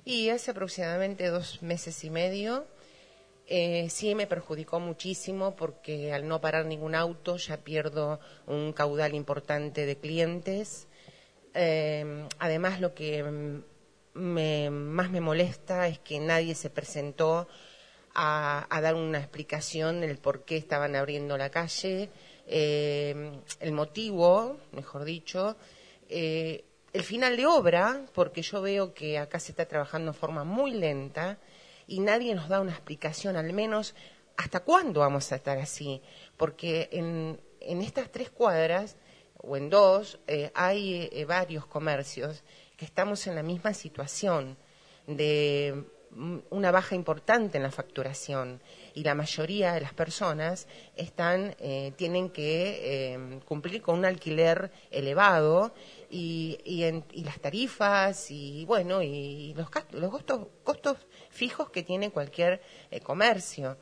Y hace aproximadamente 2 meses y medio. Sí me perjudicó muchísimo porque al no parar ningún auto ya pierdo un caudal importante de clientes. Además, lo que más me molesta es que nadie se presentó a dar una explicación del por qué estaban abriendo la calle, el motivo, mejor dicho, el final de obra, porque yo veo que acá se está trabajando de forma muy lenta y nadie nos da una explicación, al menos hasta cuándo vamos a estar así, porque en estas 3 cuadras o en 2 hay varios comercios que estamos en la misma situación de una baja importante en la facturación y la mayoría de las personas tienen que cumplir con un alquiler elevado y las tarifas y bueno y los costos fijos que tiene cualquier comercio.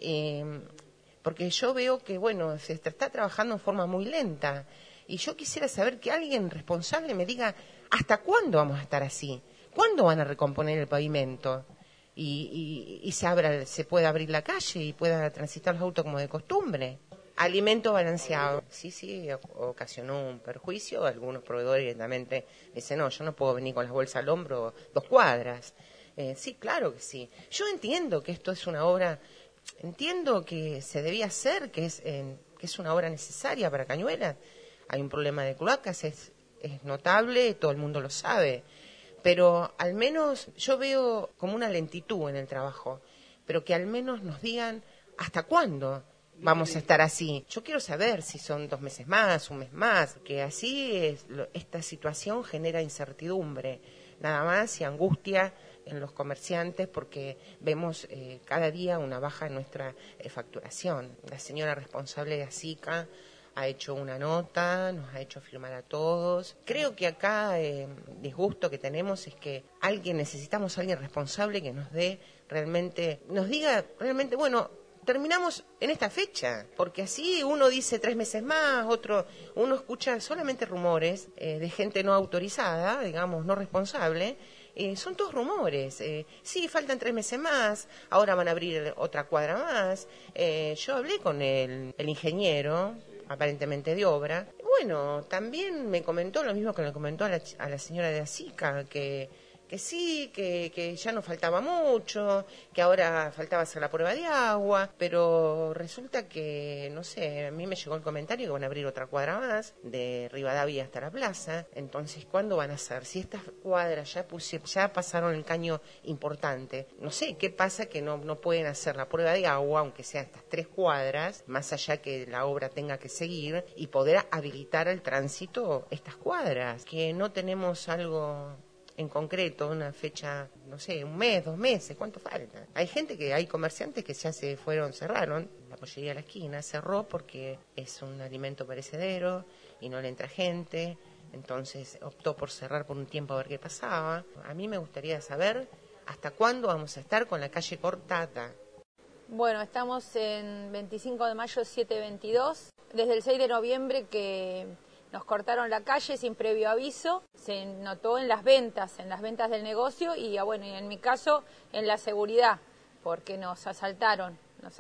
Porque yo veo que bueno se está trabajando en forma muy lenta y yo quisiera saber que alguien responsable me diga hasta cuándo vamos a estar así, cuándo van a recomponer el pavimento y se pueda abrir la calle y pueda transitar los autos como de costumbre. Alimento balanceado. Sí, ocasionó un perjuicio. Algunos proveedores directamente dicen, no, yo no puedo venir con las bolsas al hombro 2 cuadras. Sí, claro que sí. Yo entiendo que esto es una obra, entiendo que se debía hacer, que es una obra necesaria para Cañuelas. Hay un problema de cloacas, es notable, todo el mundo lo sabe. Pero al menos yo veo como una lentitud en el trabajo, pero que al menos nos digan hasta cuándo vamos a estar así. Yo quiero saber si son 2 meses más, un mes más, que así esta situación genera incertidumbre, nada más y angustia en los comerciantes porque vemos cada día una baja en nuestra facturación. La señora responsable de ASICA ha hecho una nota, nos ha hecho firmar a todos. Creo que acá el disgusto que tenemos es que necesitamos a alguien responsable que nos diga realmente, bueno, terminamos en esta fecha, porque así uno dice 3 meses más, uno escucha solamente rumores de gente no autorizada, digamos, no responsable. Son todos rumores. Sí, faltan 3 meses más, ahora van a abrir otra cuadra más. Yo hablé con el ingeniero, aparentemente de obra. Bueno, también me comentó lo mismo que le comentó a la señora de Asica, que sí, que ya no faltaba mucho, que ahora faltaba hacer la prueba de agua, pero resulta que, no sé, a mí me llegó el comentario que van a abrir otra cuadra más, de Rivadavia hasta la plaza. Entonces, ¿cuándo van a hacer? Si estas cuadras ya pasaron el caño importante, no sé, ¿qué pasa que no pueden hacer la prueba de agua, aunque sea estas 3 cuadras, más allá que la obra tenga que seguir, y poder habilitar el tránsito estas cuadras? Que no tenemos algo en concreto, una fecha, no sé, un mes, 2 meses, ¿cuánto falta? Hay comerciantes que ya cerraron, la pollería de la esquina cerró porque es un alimento perecedero y no le entra gente, entonces optó por cerrar por un tiempo a ver qué pasaba. A mí me gustaría saber hasta cuándo vamos a estar con la calle cortada. Bueno, estamos en 25 de mayo 722, desde el 6 de noviembre que nos cortaron la calle sin previo aviso, se notó en las ventas del negocio y bueno, y en mi caso en la seguridad, porque nos asaltaron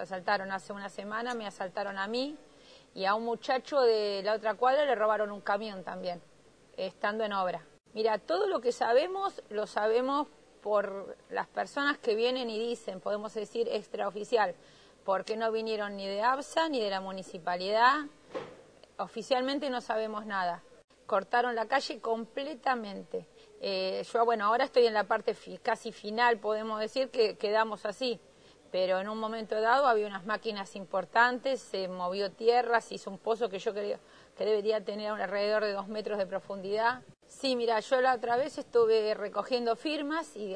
hace una semana, me asaltaron a mí y a un muchacho de la otra cuadra le robaron un camión también, estando en obra. Mira, todo lo que sabemos, lo sabemos por las personas que vienen y dicen, podemos decir extraoficial, porque no vinieron ni de ABSA ni de la municipalidad. Oficialmente no sabemos nada. Cortaron la calle completamente. Yo, bueno, ahora estoy en la parte casi final, podemos decir que quedamos así. Pero en un momento dado había unas máquinas importantes, se movió tierra, se hizo un pozo que yo creo que debería tener alrededor de 2 metros de profundidad. Sí, mira, yo la otra vez estuve recogiendo firmas y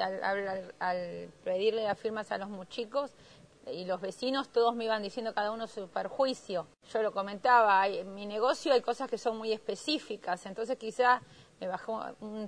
al pedirle las firmas a los chicos, y los vecinos todos me iban diciendo cada uno su perjuicio. Yo lo comentaba, en mi negocio hay cosas que son muy específicas, entonces quizá me bajó un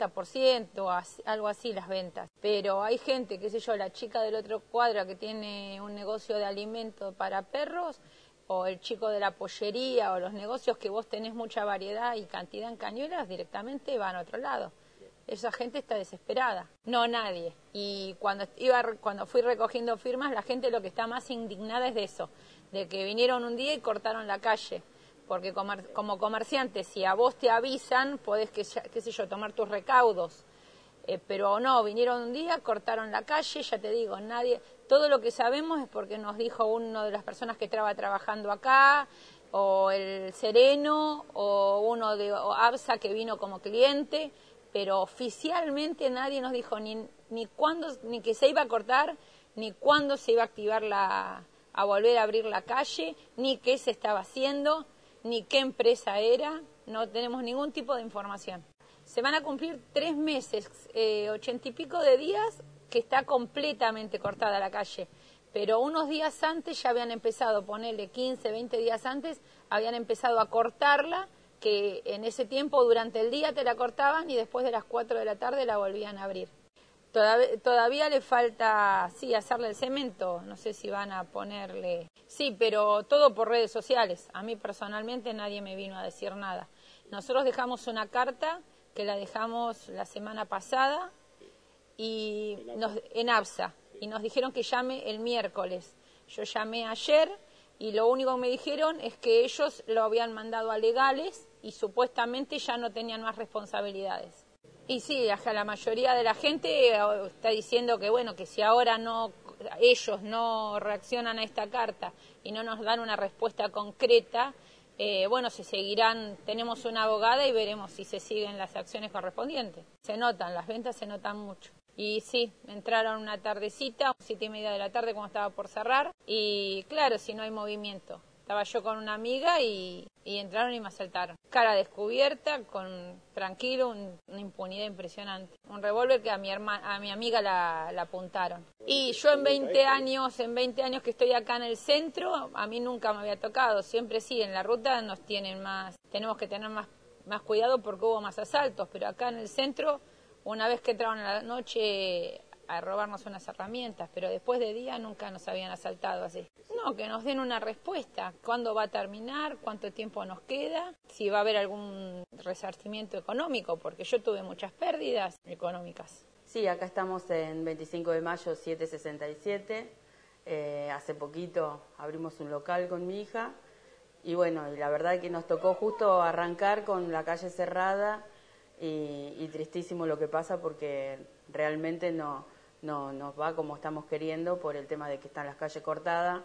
50%, algo así las ventas. Pero hay gente, qué sé yo, la chica del otro cuadra que tiene un negocio de alimento para perros, o el chico de la pollería, o los negocios que vos tenés mucha variedad y cantidad en Cañuelas, directamente van a otro lado. Esa gente está desesperada. No nadie. Y cuando fui recogiendo firmas, la gente lo que está más indignada es de eso, de que vinieron un día y cortaron la calle. Porque como comerciante, si a vos te avisan, podés, qué sé yo, tomar tus recaudos. Pero no, vinieron un día, cortaron la calle, ya te digo, nadie... Todo lo que sabemos es porque nos dijo una de las personas que estaba trabajando acá, o el Sereno, o uno de ABSA que vino como cliente, pero oficialmente nadie nos dijo ni cuándo, ni que se iba a cortar, ni cuándo se iba a activar a volver a abrir la calle, ni qué se estaba haciendo, ni qué empresa era. No tenemos ningún tipo de información. Se van a cumplir 3 meses, 80 y pico de días que está completamente cortada la calle. Pero unos días antes ya habían empezado, ponerle 15, 20 días antes, habían empezado a cortarla, que en ese tiempo durante el día te la cortaban y después de las 4 de la tarde la volvían a abrir. Todavía le falta, sí, hacerle el cemento, no sé si van a ponerle... Sí, pero todo por redes sociales. A mí personalmente nadie me vino a decir nada. Nosotros dejamos una carta que la dejamos la semana pasada y en ABSA, y nos dijeron que llame el miércoles. Yo llamé ayer y lo único que me dijeron es que ellos lo habían mandado a legales y supuestamente ya no tenían más responsabilidades. Y sí, hasta la mayoría de la gente está diciendo que bueno, que si ahora ellos no reaccionan a esta carta y no nos dan una respuesta concreta, bueno, se seguirán, tenemos una abogada y veremos si se siguen las acciones correspondientes. Se notan, las ventas se notan mucho. Y sí, entraron una tardecita, 7:30 de la tarde cuando estaba por cerrar, y claro, si no hay movimiento. Estaba yo con una amiga y entraron y me asaltaron. Cara descubierta, tranquilo, una impunidad impresionante. Un revólver que a mi amiga la apuntaron. Y yo en 20 años que estoy acá en el centro, a mí nunca me había tocado. Siempre sí, en la ruta tenemos que tener más cuidado porque hubo más asaltos, pero acá en el centro, una vez que entraron a la noche a robarnos unas herramientas, pero después de día nunca nos habían asaltado así. No, que nos den una respuesta. ¿Cuándo va a terminar? ¿Cuánto tiempo nos queda? Si va a haber algún resarcimiento económico, porque yo tuve muchas pérdidas económicas. Sí, acá estamos en 25 de mayo 767. Hace poquito abrimos un local con mi hija y bueno, y la verdad que nos tocó justo arrancar con la calle cerrada y tristísimo lo que pasa porque realmente no nos va como estamos queriendo por el tema de que están las calles cortadas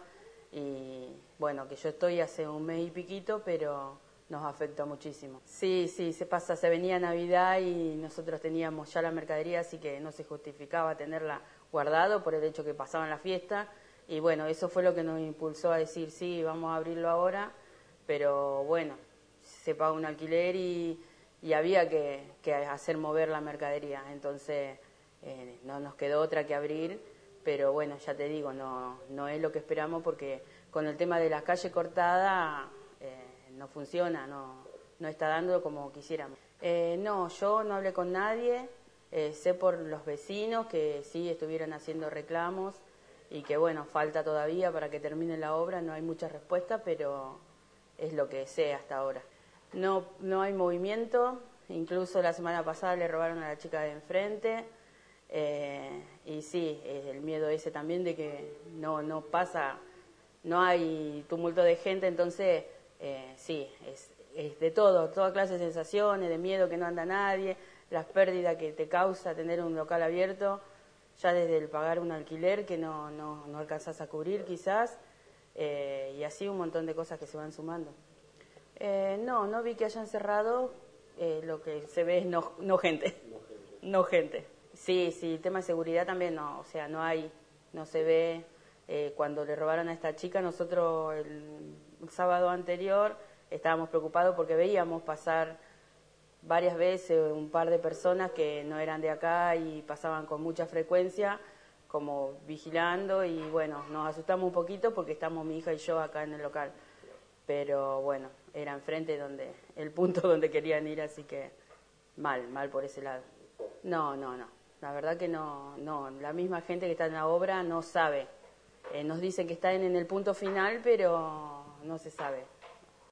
y bueno, que yo estoy hace un mes y piquito, pero nos afecta muchísimo. Sí, se venía Navidad y nosotros teníamos ya la mercadería, así que no se justificaba tenerla guardado por el hecho que pasaban la fiesta y bueno, eso fue lo que nos impulsó a decir sí, vamos a abrirlo ahora, pero bueno, se paga un alquiler y había que hacer mover la mercadería, entonces no nos quedó otra que abrir, pero bueno, ya te digo, no es lo que esperamos porque con el tema de la calle cortada no funciona, no está dando como quisiéramos. No, yo no hablé con nadie, sé por los vecinos que sí estuvieron haciendo reclamos y que bueno, falta todavía para que termine la obra, no hay mucha respuesta, pero es lo que sé hasta ahora. No hay movimiento, incluso la semana pasada le robaron a la chica de enfrente. Y sí, el miedo ese también de que no pasa, no hay tumulto de gente, entonces sí, es de toda clase de sensaciones, de miedo que no anda nadie, las pérdidas que te causa tener un local abierto, ya desde el pagar un alquiler que no alcanzas a cubrir quizás, y así un montón de cosas que se van sumando. No vi que hayan cerrado, lo que se ve es no gente. Sí, tema de seguridad también no, o sea, no se ve. Cuando le robaron a esta chica, nosotros el sábado anterior estábamos preocupados porque veíamos pasar varias veces un par de personas que no eran de acá y pasaban con mucha frecuencia, como vigilando, y bueno, nos asustamos un poquito porque estamos mi hija y yo acá en el local, pero bueno, era enfrente el punto donde querían ir, así que mal por ese lado. No, la verdad que no, la misma gente que está en la obra no sabe, nos dicen que están en el punto final, pero no se sabe.